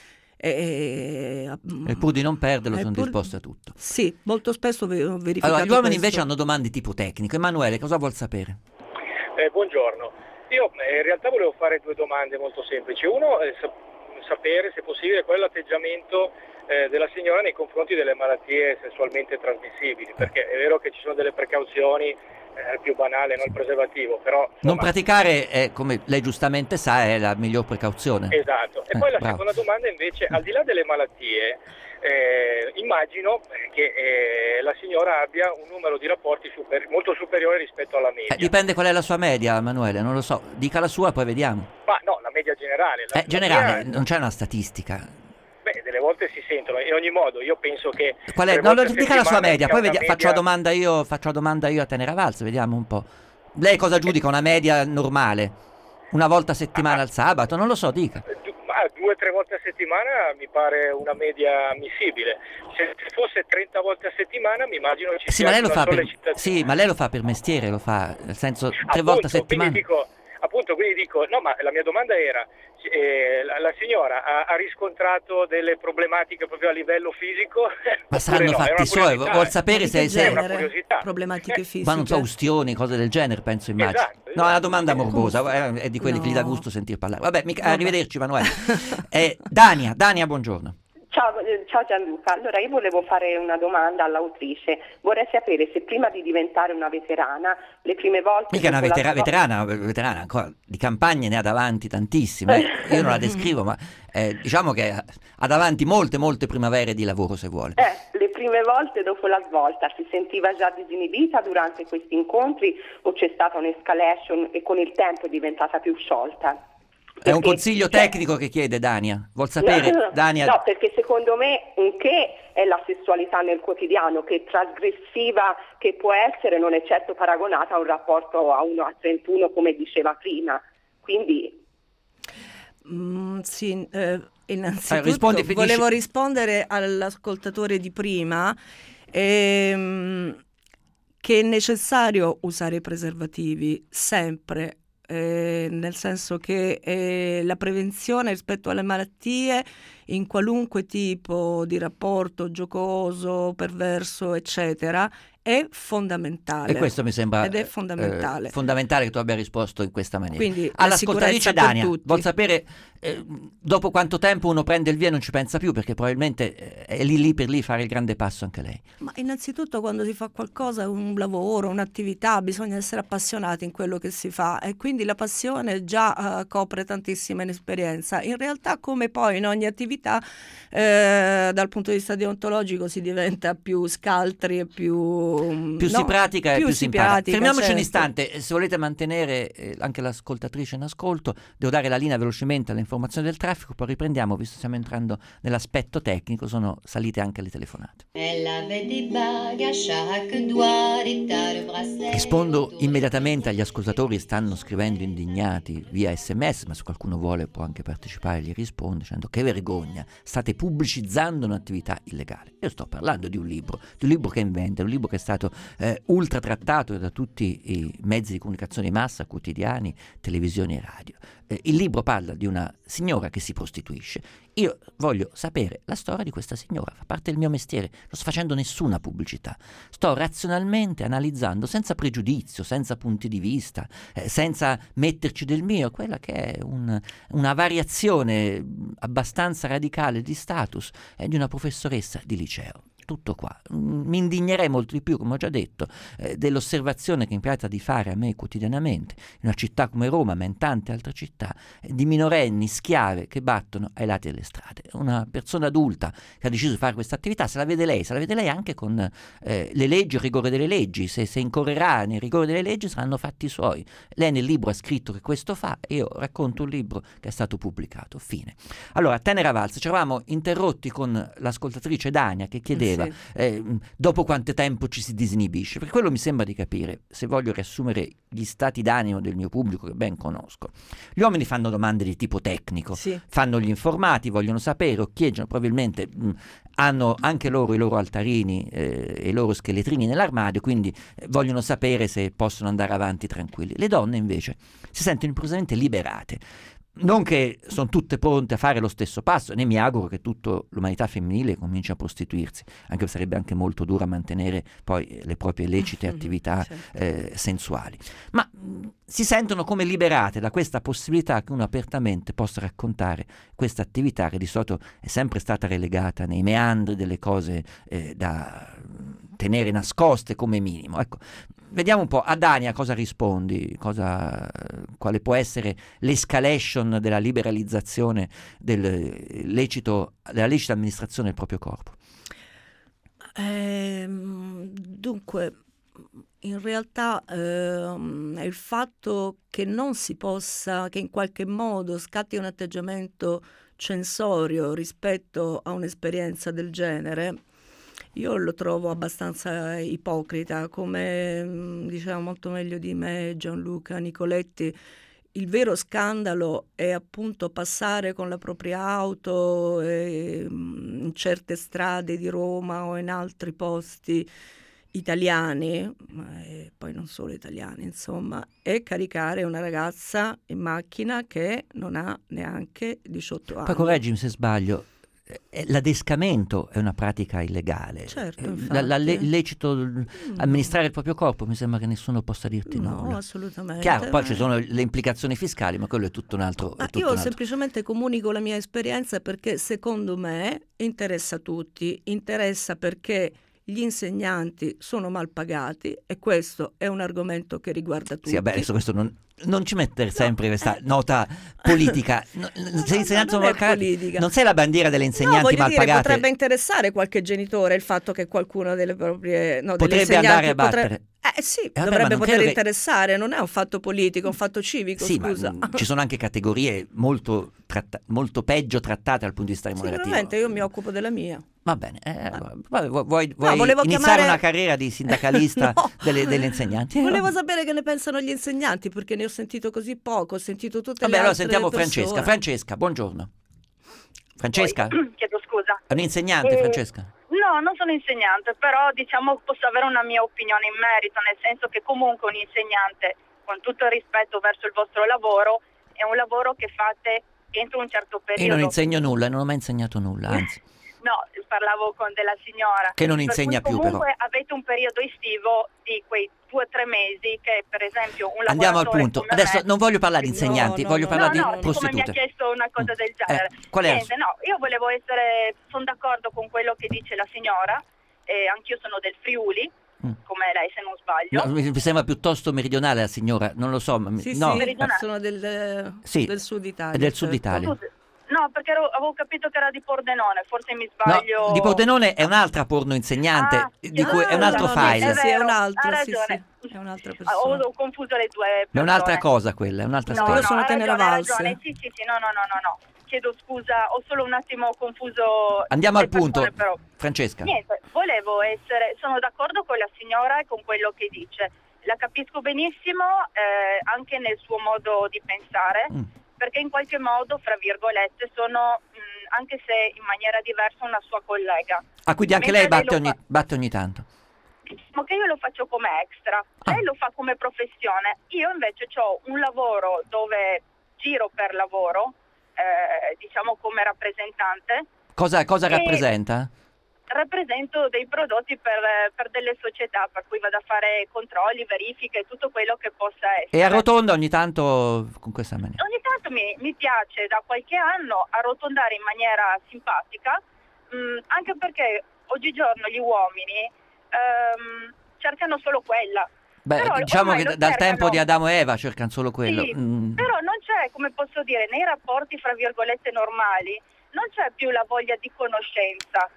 S4: E,
S3: E pur di non perderlo
S4: e
S3: sono
S4: pur-
S3: disposti a tutto.
S4: Sì, molto spesso ve- ho verificato
S3: Allora, gli uomini
S4: questo.
S3: invece hanno domande tipo tecnico. Emanuele, cosa vuol sapere?
S7: Eh, buongiorno, io eh, in realtà volevo fare due domande molto semplici. Uno è sa- sapere se possibile qual è l'atteggiamento eh, della signora nei confronti delle malattie sessualmente trasmissibili, perché è vero che ci sono delle precauzioni, eh, il più banale, non il preservativo, però...
S3: Non
S7: insomma,
S3: praticare, è, come lei giustamente sa, è la miglior precauzione.
S7: Esatto. E
S3: Eh,
S7: poi la
S3: bravo.
S7: seconda domanda invece, al di là delle malattie, eh, immagino che eh, la signora abbia un numero di rapporti super- molto superiore rispetto alla media.
S3: Eh, dipende qual è la sua media, Emanuele, non lo so. Dica la sua, poi vediamo.
S7: Ma no, la media generale. La,
S3: Eh, generale,
S7: la mia-
S3: non c'è una statistica.
S7: beh, delle volte si sentono. In ogni modo, io penso che...
S3: Qual è?
S7: tre
S3: No,
S7: volte a
S3: dica la sua
S7: settimana
S3: media,
S7: sia
S3: poi
S7: una
S3: vedi- faccio, la domanda io, faccio la domanda io a Tenera Valse, vediamo un po'. Lei cosa giudica una media normale? Una volta a settimana al sabato? Non lo so, dica.
S7: Du- ma due o tre volte a settimana mi pare una media ammissibile. Se, se fosse trenta volte a settimana mi immagino ci
S3: Sì,
S7: sia
S3: ma lei lo
S7: una
S3: fa per,
S7: sollecitazione.
S3: sì, ma lei lo fa per mestiere, lo fa, nel senso, tre
S7: Appunto,
S3: volte a settimana.
S7: Quindi dico, appunto, quindi dico, no, ma la mia domanda era, eh, la, la signora ha, ha riscontrato delle problematiche proprio a livello fisico?
S3: Ma
S7: Oppure
S3: saranno
S7: no? È
S3: fatti
S7: una
S3: suoi,
S7: curiosità,
S3: vuol
S7: eh.
S3: sapere
S4: Di
S3: se...
S4: che
S3: se-
S7: È una
S4: genere?
S7: curiosità.
S4: Problematiche
S7: Eh,
S4: fisiche.
S3: ma non so, ustioni, cose del genere, penso, immagino.
S7: Esatto,
S3: No, è
S7: esatto.
S3: una domanda morbosa,
S4: Come-
S3: eh, è di quelli che gli dà
S4: No.
S3: gusto sentir parlare. Vabbè, mica-
S4: Vabbè.
S3: arrivederci, Emanuele. Eh, Dania, Dania, buongiorno.
S8: Ciao, eh, ciao Gianluca, allora io volevo fare una domanda all'autrice, vorrei sapere se prima di diventare una veterana, le prime volte...
S3: Mica una
S8: dopo la
S3: vetera-
S8: scuola-
S3: veterana, veterana ancora, di campagne ne ha davanti tantissime, io non la descrivo, ma eh, diciamo che ha davanti molte, molte primavere di lavoro, se vuole.
S8: Eh, le prime volte dopo la svolta si sentiva già disinibita durante questi incontri o c'è stata un'escalation e con il tempo è diventata più sciolta?
S3: È un
S8: Perché-
S3: consiglio
S8: cioè-
S3: tecnico che chiede Dania, vuol sapere,
S8: No,
S3: Dania...
S8: no, perché secondo me un che è la sessualità nel quotidiano, che trasgressiva che può essere non è certo paragonata a un rapporto a uno a trentuno come diceva prima. Quindi
S4: Mm, sì, eh, innanzitutto
S3: Eh, rispondi, finisci.
S4: volevo rispondere all'ascoltatore di prima ehm, che è necessario usare i preservativi sempre, eh, nel senso che eh, la prevenzione rispetto alle malattie in qualunque tipo di rapporto giocoso, perverso, eccetera, è fondamentale.
S3: E questo mi sembra
S4: Ed è
S3: eh,
S4: fondamentale.
S3: fondamentale che tu abbia risposto in questa maniera.
S4: Quindi la
S3: All'ascoltatrice
S4: sicurezza per
S3: Dania,
S4: tutti.
S3: vuol sapere eh, dopo quanto tempo uno prende il via e non ci pensa più, perché probabilmente eh, è lì lì per lì fare il grande passo anche lei.
S4: Ma innanzitutto quando si fa qualcosa, un lavoro, un'attività, bisogna essere appassionati in quello che si fa e quindi la passione già uh, copre tantissima inesperienza. In realtà, come poi in ogni attività, eh, dal punto di vista deontologico si diventa più scaltri e più...
S3: Più si
S4: no,
S3: pratica e più si
S4: si
S3: impara.
S4: pratica,
S3: Fermiamoci un
S4: certo.
S3: istante, eh, se volete mantenere eh, anche l'ascoltatrice in ascolto, devo dare la linea velocemente alle informazioni del traffico, poi riprendiamo, visto che stiamo entrando nell'aspetto tecnico, sono salite anche le telefonate.
S1: Elle avait des bagues à chaque doigt, des tas de bracelets.
S3: Rispondo immediatamente agli ascoltatori che stanno scrivendo indignati via sms, ma se qualcuno vuole può anche partecipare, gli rispondo dicendo che vergogna, state pubblicizzando un'attività illegale. Io sto parlando di un libro, di un libro che inventa, un libro che è stato eh, ultra trattato da tutti i mezzi di comunicazione di massa, quotidiani, televisioni e radio. Eh, il libro parla di una signora che si prostituisce. Io voglio sapere la storia di questa signora, fa parte del mio mestiere, non sto facendo nessuna pubblicità, sto razionalmente analizzando, senza pregiudizio, senza punti di vista, eh, senza metterci del mio, quella che è un, una variazione abbastanza radicale di status eh, di una professoressa di liceo. Tutto qua. Mi indignerei molto di più, come ho già detto, eh, dell'osservazione che è impianta di fare a me quotidianamente, in una città come Roma, ma in tante altre città, eh, di minorenni schiave che battono ai lati delle strade. Una persona adulta che ha deciso di fare questa attività, se la vede lei, se la vede lei anche con eh, le leggi, il rigore delle leggi, se, se incorrerà nel rigore delle leggi saranno fatti i suoi. Lei nel libro ha scritto che questo fa e io racconto un libro che è stato pubblicato. Fine. Allora, Tenera Valsa, ci eravamo interrotti con l'ascoltatrice Dania che chiedeva
S4: Sì.
S3: Eh, dopo quanto tempo ci si disinibisce, perché quello mi sembra di capire, se voglio riassumere gli stati d'animo del mio pubblico che ben conosco. Gli uomini fanno domande di tipo tecnico,
S4: Sì.
S3: fanno gli informati, vogliono sapere, occhieggiano, probabilmente mh, hanno anche loro i loro altarini eh, e i loro scheletrini nell'armadio, quindi eh, vogliono sapere se possono andare avanti tranquilli. Le donne invece si sentono improvvisamente liberate. Non che sono tutte pronte a fare lo stesso passo, né mi auguro che tutta l'umanità femminile cominci a prostituirsi, anche se sarebbe anche molto dura mantenere poi le proprie lecite attività
S4: certo.
S3: eh, sensuali. Ma mh, si sentono come liberate da questa possibilità che uno apertamente possa raccontare questa attività che di solito è sempre stata relegata nei meandri delle cose eh, da tenere nascoste come minimo. Ecco, vediamo un po', a Dania cosa rispondi, cosa, quale può essere l'escalation della liberalizzazione del lecito, della lecita amministrazione del proprio corpo?
S4: Ehm, dunque, in realtà ehm, è il fatto che non si possa, che in qualche modo scatti un atteggiamento censorio rispetto a un'esperienza del genere. Io lo trovo abbastanza ipocrita, come mh, diceva molto meglio di me Gianluca Nicoletti. Il vero scandalo è appunto passare con la propria auto eh, in certe strade di Roma o in altri posti italiani, ma eh, poi non solo italiani, insomma, e caricare una ragazza in macchina che non ha neanche diciotto anni.
S3: Poi correggimi se sbaglio, eh, l'adescamento è una pratica illegale.
S4: Certo,
S3: Eh,
S4: infatti.
S3: la- la- le- lecito l- amministrare il proprio corpo, mi sembra che nessuno possa dirti
S4: No,
S3: nulla.
S4: assolutamente.
S3: Chiaro, poi
S4: ma-
S3: ci sono le implicazioni fiscali, ma quello è tutto un altro. È
S4: Ma
S3: tutto
S4: io
S3: un altro.
S4: semplicemente comunico la mia esperienza perché secondo me interessa a tutti, interessa perché gli insegnanti sono mal pagati e questo è un argomento che riguarda tutti.
S3: Sì, vabbè, adesso questo non, non ci mettere sempre questa nota politica. No, se gli insegnanti sono
S4: non
S3: mal
S4: è
S3: pagati,
S4: politica.
S3: non sei la bandiera delle
S4: No,
S3: insegnanti
S4: voglio
S3: mal
S4: dire,
S3: pagate.
S4: potrebbe interessare qualche genitore il fatto che qualcuno delle proprie no, delle
S3: Potrebbe
S4: insegnanti
S3: andare a
S4: potrebbe-
S3: battere.
S4: Eh sì,
S3: vabbè, ma
S4: dovrebbe
S3: non
S4: poter
S3: credo che-
S4: interessare, non è un fatto politico, è un fatto civico,
S3: Sì, ma
S4: scusa.
S3: mh, ci sono anche categorie molto, tratta- molto peggio trattate dal punto di vista remunerativo.
S4: Sicuramente io mi occupo della mia.
S3: Va bene, eh, vabbè, vuoi, vuoi- vuoi
S4: volevo
S3: iniziare
S4: chiamare-
S3: una carriera di sindacalista
S4: No.
S3: delle, delle insegnanti? Eh,
S4: Volevo
S3: vabbè.
S4: sapere che ne pensano gli insegnanti perché ne ho sentito così poco, ho sentito tutte
S3: Vabbè,
S4: le
S3: allora
S4: altre
S3: sentiamo
S4: persone.
S3: Francesca. Francesca, buongiorno. Francesca?
S9: Poi, chiedo scusa.
S3: È un'insegnante,
S9: Eh,
S3: Francesca?
S9: No, non sono insegnante, però diciamo posso avere una mia opinione in merito, nel senso che comunque un insegnante, con tutto il rispetto verso il vostro lavoro, è un lavoro che fate entro un certo
S3: Io
S9: periodo.
S3: non insegno nulla, non ho mai insegnato nulla, anzi.
S9: No, parlavo con della signora.
S3: Che non
S9: Per
S3: insegna
S9: cui
S3: più, però.
S9: comunque avete un periodo estivo di quei due o tre mesi che per esempio un
S3: Andiamo al
S9: lavoratore
S3: punto.
S9: come
S3: Adesso
S9: me-
S3: non voglio parlare di
S4: No,
S3: insegnanti,
S4: no,
S3: voglio
S4: no.
S3: parlare
S9: no, no,
S3: di
S9: siccome mi ha
S3: prostitute.
S9: chiesto una cosa del genere.
S3: Eh, qual è la-
S9: Niente, no, io volevo essere, sono d'accordo con quello che dice la signora, e anch'io sono del Friuli,
S3: Mm.
S9: come lei se non sbaglio.
S3: No, mi mi sembra piuttosto meridionale la signora, non lo so. Ma mi-
S4: Sì,
S3: no,
S4: sì,
S9: Meridionale.
S4: sono del,
S3: Sì,
S4: del sud Italia.
S3: è del sud
S4: certo.
S3: Italia.
S9: Scusi, no, perché ero- avevo capito che era di Pordenone, forse mi
S3: No,
S9: sbaglio.
S3: di Pordenone è un'altra porno insegnante,
S9: Ah,
S3: di cui è un
S4: Ah,
S3: altro
S4: no, no,
S3: file.
S4: Sì, sì, è
S9: vero,
S4: un altro,
S9: ha
S4: sì,
S9: ragione.
S4: sì, è un'altra
S9: Ah,
S4: persona.
S9: Ho, ho confuso le due
S3: È
S9: persone.
S3: un'altra cosa quella, è un'altra
S9: No,
S3: storia.
S4: Io
S9: no,
S4: sono
S9: ha
S4: Tenera
S9: ragione, ha
S4: Valse.
S9: ragione. Sì, sì, sì, no, no, no, no, no. Chiedo scusa, ho solo un attimo confuso.
S3: Andiamo
S9: le
S3: al punto,
S9: persone, però.
S3: Francesca.
S9: Niente, volevo essere, sono d'accordo con la signora e con quello che dice. La capisco benissimo eh, anche nel suo modo di pensare,
S3: Mm.
S9: perché in qualche modo, fra virgolette, sono, mh, anche se in maniera diversa, una sua collega.
S3: Ah, quindi anche
S9: Mentre
S3: lei batte
S9: lo
S3: ogni,
S9: fa-
S3: batte ogni tanto.
S9: Diciamo che io lo faccio come extra,
S3: Ah.
S9: lei lo fa come professione, io invece ho un lavoro dove giro per lavoro, eh, diciamo come rappresentante,
S3: Cosa, cosa
S9: E-
S3: rappresenta?
S9: rappresento dei prodotti per, per delle società, per cui vado a fare controlli, verifiche, tutto quello che possa essere.
S3: E arrotonda ogni tanto con questa maniera.
S9: Ogni tanto mi, mi piace da qualche anno arrotondare in maniera simpatica, mh, anche perché oggigiorno gli uomini ehm, cercano solo quella.
S3: Beh,
S9: Però
S3: diciamo
S9: ormai
S3: che
S9: lo
S3: da- dal
S9: cercano.
S3: tempo di Adamo e Eva cercano solo quello.
S9: Sì,
S3: Mm.
S9: però non c'è, come posso dire, nei rapporti fra virgolette normali, non c'è più la voglia di conoscenza.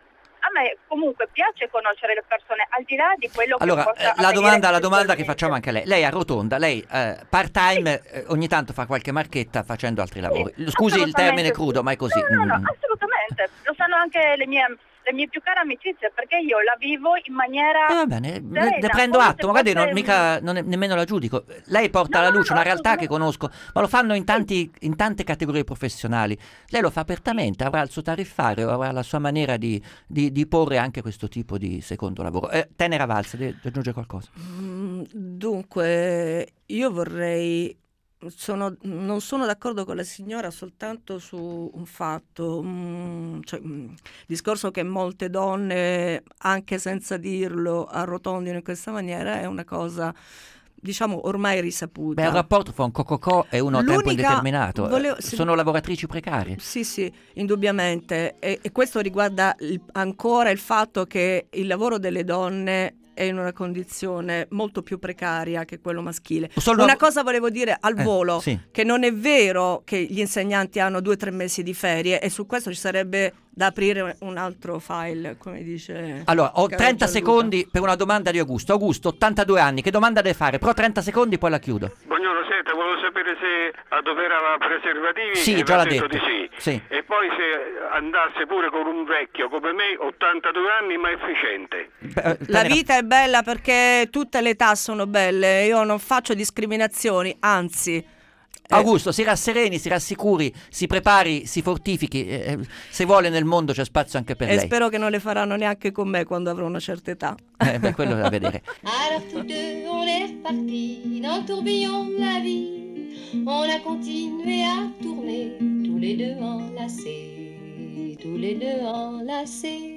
S9: A me comunque piace conoscere le persone, al di là di quello
S3: Allora,
S9: che possa
S3: eh, la
S9: avvenire
S3: domanda, la domanda che
S9: sessualmente.
S3: facciamo anche a lei. Lei arrotonda, lei eh, part-time eh, ogni tanto fa qualche marchetta facendo altri lavori.
S9: Sì,
S3: Scusi il
S9: assolutamente
S3: termine
S9: sì.
S3: crudo, ma è così.
S9: No, no, no,
S3: Mm.
S9: assolutamente. Lo sanno anche le mie, le mie più care amicizie, perché io la vivo in maniera
S3: Eh, va bene, ne,
S9: serena,
S3: ne prendo
S9: come
S3: atto,
S9: se
S3: magari non,
S9: fosse-
S3: mica, non è- nemmeno la giudico. Lei porta
S9: No,
S3: alla
S9: no,
S3: luce
S9: no,
S3: una realtà che
S9: assolutamente.
S3: conosco, ma lo fanno in, tanti, in tante categorie professionali. Lei lo fa apertamente, avrà il suo tariffario, avrà la sua maniera di, di, di porre anche questo tipo di secondo lavoro. Eh, Tenera Valse, deve aggiungere qualcosa?
S4: Mm, Dunque, io vorrei, sono, non sono d'accordo con la signora soltanto su un fatto, mm, cioè, mm, il discorso che molte donne, anche senza dirlo, arrotondino in questa maniera è una cosa, diciamo, ormai risaputa.
S3: Beh, un rapporto fra un cococò e uno a tempo
S4: L'unica-
S3: indeterminato. eh,
S4: volevo- sì.
S3: Sono lavoratrici precarie.
S4: Sì, sì, indubbiamente. E, e questo riguarda il- ancora il fatto che il lavoro delle donne è in una condizione molto più precaria che quello maschile.
S3: Solo-
S4: Una cosa volevo dire al
S3: Eh,
S4: volo,
S3: sì.
S4: che non è vero che gli insegnanti hanno due o tre mesi di ferie e su questo ci sarebbe da aprire un altro file, come dice...
S3: Allora, ho
S4: caro
S3: trenta
S4: Gianluca.
S3: secondi per una domanda di Augusto. Augusto, ottantadue anni, che domanda deve fare? Però trenta secondi poi la chiudo.
S10: Buongiorno, senta, volevo sapere se adoperava preservativi.
S3: Sì,
S10: e
S3: già
S10: mi ha
S3: l'ha detto.
S10: di sì.
S3: Sì.
S10: E poi se andasse pure con un vecchio come me, ottantadue anni, ma efficiente.
S3: Beh, eh,
S4: La
S3: Tenera-
S4: vita è bella perché tutte le età sono belle, io non faccio discriminazioni, anzi... eh,
S3: Augusto, si rassereni, si rassicuri, si prepari, si fortifichi. eh, eh, se vuole nel mondo c'è spazio anche per
S4: e
S3: lei.
S4: spero che non le faranno neanche con me quando avrò una certa età.
S3: Eh, beh, quello è da vedere.
S1: Alors tous deux, on est repartis dans le tourbillon de la vie. On a continué à tourner, tous les deux enlacés. tous les deux enlacés.